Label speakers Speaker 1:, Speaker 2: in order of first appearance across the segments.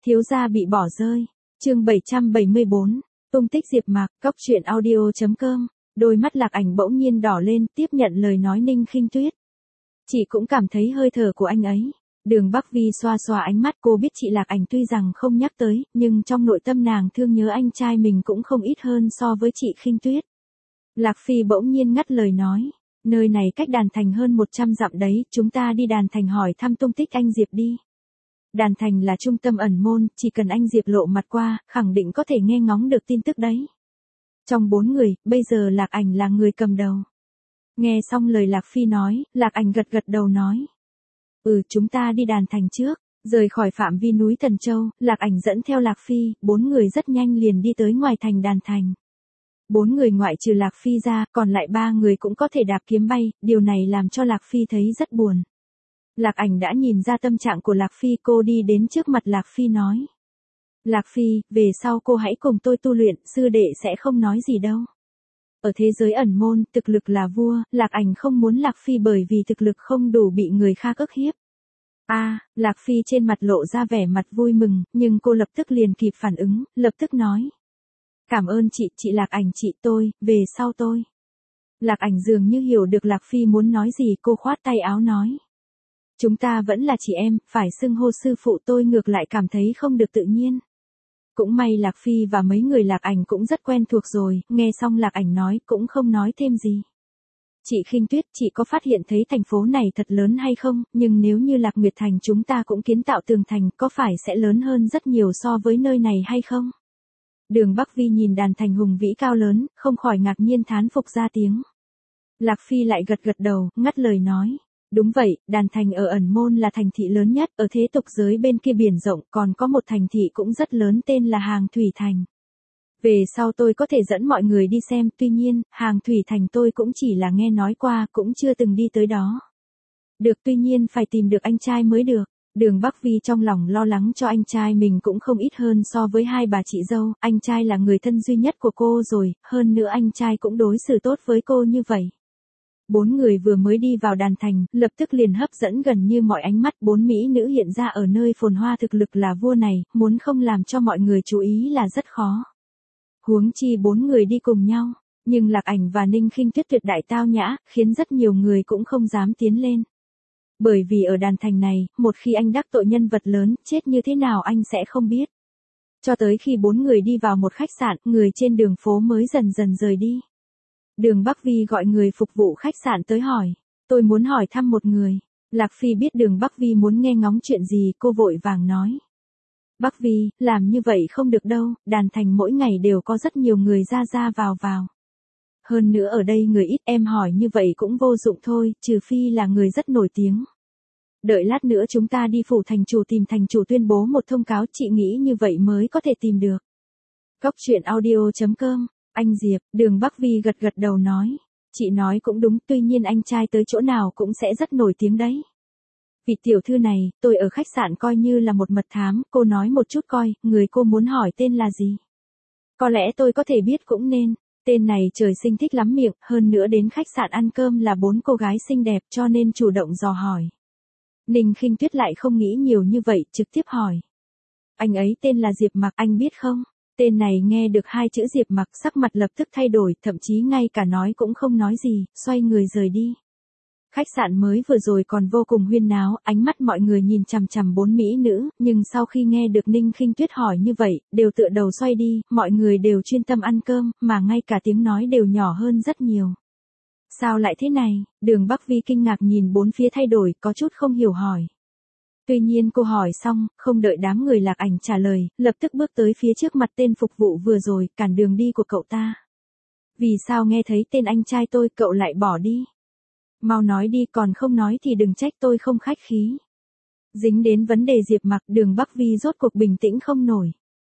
Speaker 1: Thiếu gia bị bỏ rơi. Chương 774. Tung tích Diệp Mạc. Cóc truyện audio.com. Đôi mắt Lạc Ảnh bỗng nhiên đỏ lên, tiếp nhận lời nói Ninh Khinh Tuyết. Chị cũng cảm thấy hơi thở của anh ấy. Đường Bắc Vi xoa xoa ánh mắt, cô biết chị Lạc Ảnh tuy rằng không nhắc tới, nhưng trong nội tâm nàng thương nhớ anh trai mình cũng không ít hơn so với chị Khinh Tuyết. Lạc Phi bỗng nhiên ngắt lời nói, nơi này cách Đàn Thành hơn 100 dặm đấy, chúng ta đi Đàn Thành hỏi thăm tung tích anh Diệp đi. Đàn Thành là trung tâm ẩn môn, chỉ cần anh Diệp lộ mặt qua, khẳng định có thể nghe ngóng được tin tức đấy. Trong 4 người, bây giờ Lạc Ảnh là người cầm đầu. Nghe xong lời Lạc Phi nói, Lạc Ảnh gật gật đầu nói. Chúng ta đi Đàn Thành trước. Rời khỏi phạm vi núi Thần Châu, Lạc Ảnh dẫn theo Lạc Phi, 4 người rất nhanh liền đi tới ngoài thành Đàn Thành. 4 người ngoại trừ Lạc Phi ra, còn lại 3 người cũng có thể đạp kiếm bay, điều này làm cho Lạc Phi thấy rất buồn. Lạc Ảnh đã nhìn ra tâm trạng của Lạc Phi, cô đi đến trước mặt Lạc Phi nói. Lạc Phi, về sau cô hãy cùng tôi tu luyện, sư đệ sẽ không nói gì đâu. Ở thế giới ẩn môn, thực lực là vua, Lạc Ảnh không muốn Lạc Phi bởi vì thực lực không đủ bị người khác ức hiếp. Lạc Phi trên mặt lộ ra vẻ mặt vui mừng, nhưng cô lập tức liền kịp phản ứng, lập tức nói. Cảm ơn chị Lạc Ảnh chị tôi, về sau tôi. Lạc Ảnh dường như hiểu được Lạc Phi muốn nói gì, cô khoát tay áo nói. Chúng ta vẫn là chị em, phải xưng hô sư phụ tôi ngược lại cảm thấy không được tự nhiên. Cũng may Lạc Phi và mấy người Lạc Ảnh cũng rất quen thuộc rồi, nghe xong Lạc Ảnh nói cũng không nói thêm gì. Chị Khinh Tuyết, chị có phát hiện thấy thành phố này thật lớn hay không, nhưng nếu như Lạc Nguyệt Thành chúng ta cũng kiến tạo tường thành, có phải sẽ lớn hơn rất nhiều so với nơi này hay không? Đường Bắc Vi nhìn Đàn Thành hùng vĩ cao lớn, không khỏi ngạc nhiên thán phục ra tiếng. Lạc Phi lại gật gật đầu, ngắt lời nói. Đúng vậy, Đàn Thành ở ẩn môn là thành thị lớn nhất, ở thế tục giới bên kia biển rộng còn có một thành thị cũng rất lớn tên là Hàng Thủy Thành. Về sau tôi có thể dẫn mọi người đi xem, tuy nhiên, Hàng Thủy Thành tôi cũng chỉ là nghe nói qua, cũng chưa từng đi tới đó. Được, tuy nhiên phải tìm được anh trai mới được. Đường Bắc Vi trong lòng lo lắng cho anh trai mình cũng không ít hơn so với hai bà chị dâu, anh trai là người thân duy nhất của cô rồi, hơn nữa anh trai cũng đối xử tốt với cô như vậy. 4 người vừa mới đi vào Đàn Thành, lập tức liền hấp dẫn gần như mọi ánh mắt, 4 mỹ nữ hiện ra ở nơi phồn hoa thực lực là vua này, muốn không làm cho mọi người chú ý là rất khó. Huống chi 4 người đi cùng nhau, nhưng Lạc Ảnh và Ninh Khinh Tuyết tuyệt đại tao nhã, khiến rất nhiều người cũng không dám tiến lên. Bởi vì ở Đàn Thành này, một khi anh đắc tội nhân vật lớn, chết như thế nào anh sẽ không biết. Cho tới khi 4 người đi vào một khách sạn, người trên đường phố mới dần dần rời đi. Đường Bắc Vi gọi người phục vụ khách sạn tới hỏi. Tôi muốn hỏi thăm một người. Lạc Phi biết Đường Bắc Vi muốn nghe ngóng chuyện gì, cô vội vàng nói. Bắc Vi, làm như vậy không được đâu, Đàn Thành mỗi ngày đều có rất nhiều người ra vào. Hơn nữa ở đây người ít, em hỏi như vậy cũng vô dụng thôi, trừ phi là người rất nổi tiếng. Đợi lát nữa chúng ta đi phủ thành chủ tìm thành chủ tuyên bố một thông cáo, chị nghĩ như vậy mới có thể tìm được. Cóc truyện audio.com. Anh Diệp, Đường Bắc Vi gật gật đầu nói. Chị nói cũng đúng, tuy nhiên anh trai tới chỗ nào cũng sẽ rất nổi tiếng đấy. Vị tiểu thư này, tôi ở khách sạn coi như là một mật thám, cô nói một chút coi, người cô muốn hỏi tên là gì? Có lẽ tôi có thể biết cũng nên. Tên này trời sinh thích lắm miệng, hơn nữa đến khách sạn ăn cơm là 4 cô gái xinh đẹp cho nên chủ động dò hỏi. Ninh Khinh Tuyết lại không nghĩ nhiều như vậy, trực tiếp hỏi. Anh ấy tên là Diệp Mạc, anh biết không? Tên này nghe được 2 chữ Diệp Mạc, sắc mặt lập tức thay đổi, thậm chí ngay cả nói cũng không nói gì, xoay người rời đi. Khách sạn mới vừa rồi còn vô cùng huyên náo, ánh mắt mọi người nhìn chằm chằm 4 mỹ nữ, nhưng sau khi nghe được Ninh Khinh Tuyết hỏi như vậy, đều tựa đầu xoay đi, mọi người đều chuyên tâm ăn cơm, mà ngay cả tiếng nói đều nhỏ hơn rất nhiều. Sao lại thế này? Đường Bắc Vi kinh ngạc nhìn 4 phía thay đổi, có chút không hiểu hỏi. Tuy nhiên cô hỏi xong, không đợi đám người Lạc Ảnh trả lời, lập tức bước tới phía trước mặt tên phục vụ vừa rồi, cản đường đi của cậu ta. Vì sao nghe thấy tên anh trai tôi, cậu lại bỏ đi? Mau nói đi, còn không nói thì đừng trách tôi không khách khí. Dính đến vấn đề Diệp Mạc, Đường Bắc Vi rốt cuộc bình tĩnh không nổi.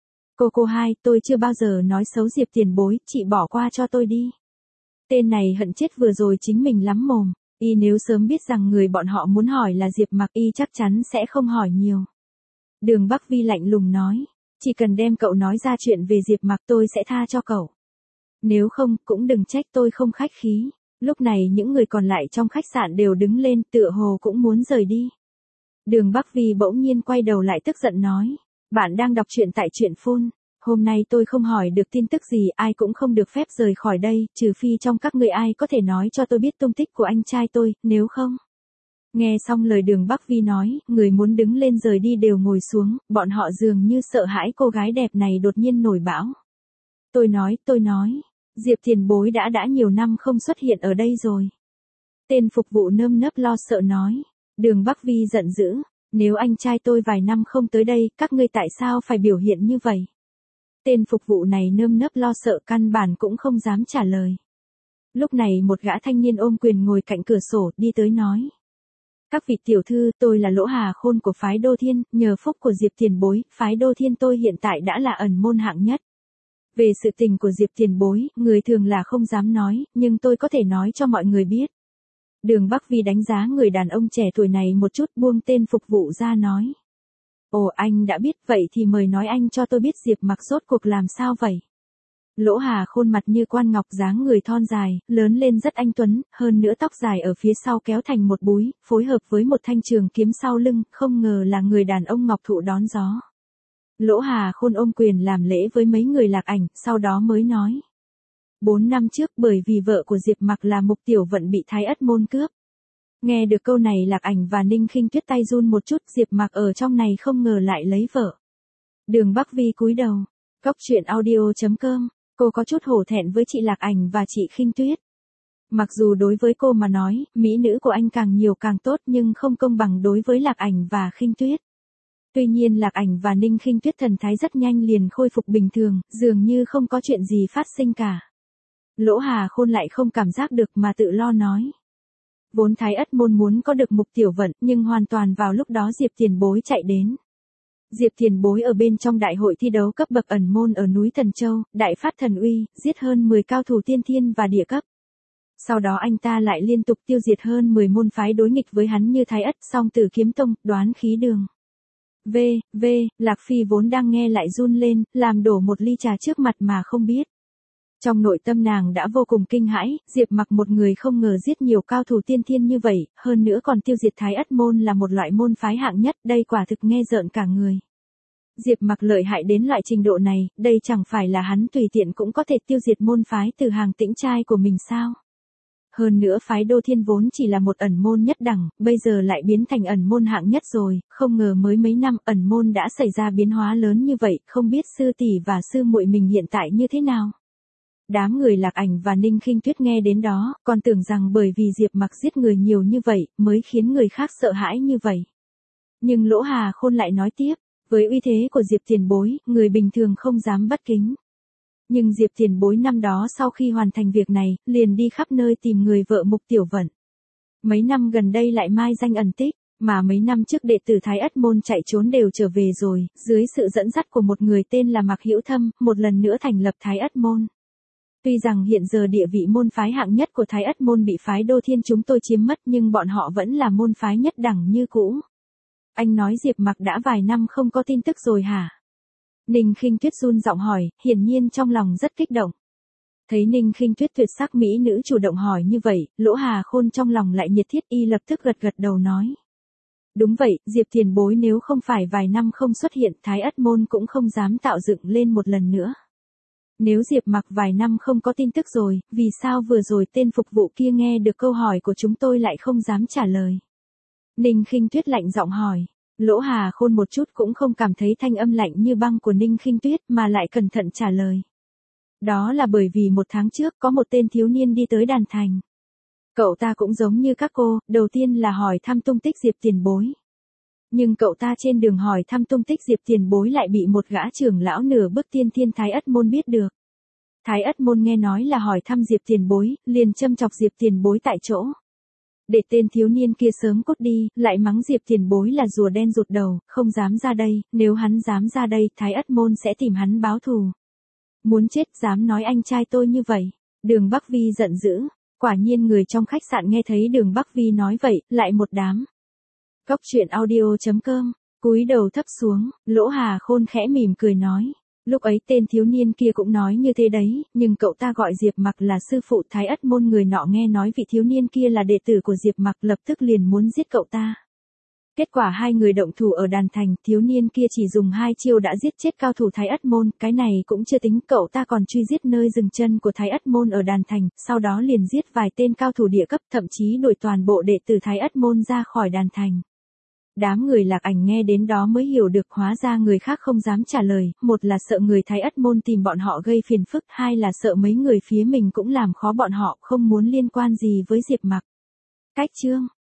Speaker 1: Cô hai, tôi chưa bao giờ nói xấu Diệp tiền bối, chị bỏ qua cho tôi đi. Tên này hận chết vừa rồi chính mình lắm mồm. Y nếu sớm biết rằng người bọn họ muốn hỏi là Diệp Mạc, y chắc chắn sẽ không hỏi nhiều. Đường Bắc Vi lạnh lùng nói, chỉ cần đem cậu nói ra chuyện về Diệp Mạc tôi sẽ tha cho cậu. Nếu không, cũng đừng trách tôi không khách khí. Lúc này những người còn lại trong khách sạn đều đứng lên, tựa hồ cũng muốn rời đi. Đường Bắc Vi bỗng nhiên quay đầu lại tức giận nói, Bạn đang đọc truyện tại truyện phun. Hôm nay tôi không hỏi được tin tức gì, ai cũng không được phép rời khỏi đây, trừ phi trong các ngươi ai có thể nói cho tôi biết tung tích của anh trai tôi, nếu không. Nghe xong lời Đường Bắc Vi nói, người muốn đứng lên rời đi đều ngồi xuống, bọn họ dường như sợ hãi cô gái đẹp này đột nhiên nổi bão. Tôi nói, Diệp Tiền Bối đã nhiều năm không xuất hiện ở đây rồi. Tên phục vụ nơm nớp lo sợ nói. Đường Bắc Vi giận dữ, nếu anh trai tôi vài năm không tới đây, các ngươi tại sao phải biểu hiện như vậy? Tên phục vụ này nơm nớp lo sợ căn bản cũng không dám trả lời. Lúc này một gã thanh niên ôm quyền ngồi cạnh cửa sổ đi tới nói. Các vị tiểu thư, tôi là Lỗ Hà Khôn của phái Đô Thiên, nhờ phúc của Diệp Tiền Bối, phái Đô Thiên tôi hiện tại đã là ẩn môn hạng nhất. Về sự tình của Diệp Tiền Bối, người thường là không dám nói, nhưng tôi có thể nói cho mọi người biết. Đường Bắc Vi đánh giá người đàn ông trẻ tuổi này một chút, buông tên phục vụ ra nói. Ồ, anh đã biết, vậy thì mời nói anh cho tôi biết Diệp Mặc rốt cuộc làm sao vậy? Lỗ Hà Khôn mặt như quan ngọc, dáng người thon dài, lớn lên rất anh tuấn, hơn nữa tóc dài ở phía sau kéo thành một búi, phối hợp với một thanh trường kiếm sau lưng, không ngờ là người đàn ông ngọc thụ đón gió. Lỗ Hà Khôn ôm quyền làm lễ với mấy người Lạc Ảnh, sau đó mới nói. 4 năm trước bởi vì vợ của Diệp Mặc là Mục Tiểu Vận bị Thái Ất Môn cướp. Nghe được câu này Lạc Ảnh và Ninh Khinh Tuyết tay run một chút, Diệp Mặc ở trong này không ngờ lại lấy vợ. Đường Bắc Vi cúi đầu. Cốc truyện audio.com, cô có chút hổ thẹn với chị Lạc Ảnh và chị Khinh Tuyết. Mặc dù đối với cô mà nói, mỹ nữ của anh càng nhiều càng tốt nhưng không công bằng đối với Lạc Ảnh và Khinh Tuyết. Tuy nhiên Lạc Ảnh và Ninh Khinh Tuyết thần thái rất nhanh liền khôi phục bình thường, dường như không có chuyện gì phát sinh cả. Lỗ Hà Khôn lại không cảm giác được mà tự lo nói. Vốn Thái Ất Môn muốn có được Mục Tiểu Vận, nhưng hoàn toàn vào lúc đó Diệp Tiền Bối chạy đến. Diệp Tiền Bối ở bên trong đại hội thi đấu cấp bậc ẩn môn ở núi Thần Châu, đại phát thần uy, giết hơn 10 cao thủ tiên thiên và địa cấp. Sau đó anh ta lại liên tục tiêu diệt hơn 10 môn phái đối nghịch với hắn như Thái Ất, Song Tử Kiếm Tông, Đoán Khí Đường. Lạc Phi vốn đang nghe lại run lên, làm đổ một ly trà trước mặt mà không biết. Trong nội tâm nàng đã vô cùng kinh hãi, Diệp Mặc một người không ngờ giết nhiều cao thủ tiên thiên như vậy, hơn nữa còn tiêu diệt Thái Ất Môn là một loại môn phái hạng nhất, đây quả thực nghe rợn cả người. Diệp Mặc lợi hại đến loại trình độ này, đây chẳng phải là hắn tùy tiện cũng có thể tiêu diệt môn phái từ hàng Tĩnh trai của mình sao? Hơn nữa phái Đô Thiên vốn chỉ là một ẩn môn nhất đẳng, bây giờ lại biến thành ẩn môn hạng nhất rồi, không ngờ mới mấy năm ẩn môn đã xảy ra biến hóa lớn như vậy, không biết sư tỷ và sư muội mình hiện tại như thế nào? Đám người Lạc Ảnh và Ninh Khinh Tuyết nghe đến đó, còn tưởng rằng bởi vì Diệp Mặc giết người nhiều như vậy, mới khiến người khác sợ hãi như vậy. Nhưng Lỗ Hà Khôn lại nói tiếp, với uy thế của Diệp Tiền Bối, người bình thường không dám bất kính. Nhưng Diệp Tiền Bối năm đó sau khi hoàn thành việc này, liền đi khắp nơi tìm người vợ Mục Tiểu Vận. Mấy năm gần đây lại mai danh ẩn tích, mà mấy năm trước đệ tử Thái Ất Môn chạy trốn đều trở về rồi, dưới sự dẫn dắt của một người tên là Mạc Hữu Thâm, một lần nữa thành lập Thái Ất Môn. Tuy rằng hiện giờ địa vị môn phái hạng nhất của Thái Ất Môn bị phái Đô Thiên chúng tôi chiếm mất nhưng bọn họ vẫn là môn phái nhất đẳng như cũ. Anh nói Diệp Mặc đã vài năm không có tin tức rồi hả? Ninh Khinh Tuyết run giọng hỏi, hiển nhiên trong lòng rất kích động. Thấy Ninh Khinh Tuyết tuyệt sắc mỹ nữ chủ động hỏi như vậy, Lỗ Hà Khôn trong lòng lại nhiệt thiết, y lập tức gật đầu nói. Đúng vậy, Diệp Tiền Bối nếu không phải vài năm không xuất hiện, Thái Ất Môn cũng không dám tạo dựng lên một lần nữa. Nếu Diệp Mặc vài năm không có tin tức rồi, vì sao vừa rồi tên phục vụ kia nghe được câu hỏi của chúng tôi lại không dám trả lời? Ninh Khinh Tuyết lạnh giọng hỏi. Lỗ Hà Khôn một chút cũng không cảm thấy thanh âm lạnh như băng của Ninh Khinh Tuyết mà lại cẩn thận trả lời. Đó là bởi vì 1 tháng trước có một tên thiếu niên đi tới đàn thành. Cậu ta cũng giống như các cô, đầu tiên là hỏi thăm tung tích Diệp Tiền Bối. Nhưng cậu ta trên đường hỏi thăm tung tích Diệp Tiền Bối lại bị một gã trưởng lão nửa bước tiên thiên Thái Ất Môn biết được. Thái Ất Môn nghe nói là hỏi thăm Diệp Tiền Bối, liền châm chọc Diệp Tiền Bối tại chỗ. Để tên thiếu niên kia sớm cút đi, lại mắng Diệp Tiền Bối là rùa đen rụt đầu, không dám ra đây, nếu hắn dám ra đây, Thái Ất Môn sẽ tìm hắn báo thù. Muốn chết dám nói anh trai tôi như vậy. Đường Bắc Vi giận dữ, quả nhiên người trong khách sạn nghe thấy Đường Bắc Vi nói vậy, lại một đám. Cốc truyện audio.com, cúi đầu thấp xuống, Lỗ Hà Khôn khẽ mỉm cười nói. Lúc ấy tên thiếu niên kia cũng nói như thế đấy, nhưng cậu ta gọi Diệp Mặc là sư phụ Thái Ất Môn, người nọ nghe nói vị thiếu niên kia là đệ tử của Diệp Mặc lập tức liền muốn giết cậu ta. Kết quả hai người động thủ ở đàn thành, thiếu niên kia chỉ dùng 2 chiêu đã giết chết cao thủ Thái Ất Môn, cái này cũng chưa tính, cậu ta còn truy giết nơi dừng chân của Thái Ất Môn ở đàn thành, sau đó liền giết vài tên cao thủ địa cấp, thậm chí đuổi toàn bộ đệ tử Thái Ất Môn ra khỏi đàn thành. Đám người Lạc Ảnh nghe đến đó mới hiểu được, hóa ra người khác không dám trả lời, một là sợ người Thái Ất Môn tìm bọn họ gây phiền phức, hai là sợ mấy người phía mình cũng làm khó bọn họ, không muốn liên quan gì với Diệp Mặc. Cách chương